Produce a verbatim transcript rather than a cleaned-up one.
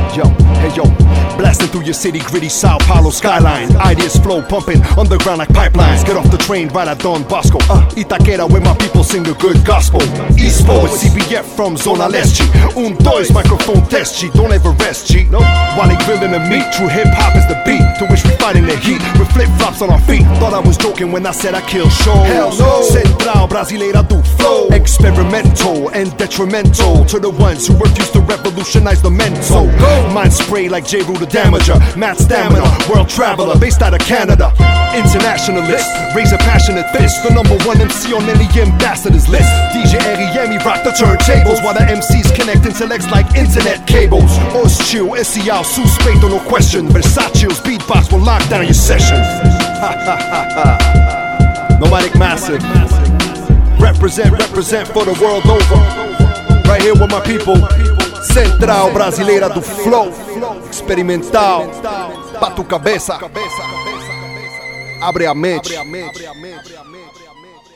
Yo, hey yo, blasting through your city, gritty Sao Paulo skyline. Ideas flow, pumping underground like pipelines. Get off the train right at Don Bosco. uh, Itaquera, where my people sing the good gospel. East Forward, C B F from Zona Leste. Un, dois, microphone test, G. Don't ever rest, G. No, while they grilling the meat, true hip-hop is the beat to which we fighting the heat with flip-flops on our feet. Thought I was joking when I said I kill shows. Hell no. Central Brasileira do flow. Experimental and detrimental to the ones who refuse to revolutionize the mental. Mind spray like J. Rue the Damager. Mad stamina, world traveler, based out of Canada. Internationalist, raise a passionate fist. The number one M C on any ambassadors list. D J R E M rock the turntables while the M Cs connect intellects like internet cables. Hostil, esse ao suspeito, no question. Versatile's beatbox will lock down your sessions. Nomadic Massive, represent, represent for the world over. Right here with my people. Central Brasileira do Flow. Experimental. Pa tu cabeça. Abre a mente.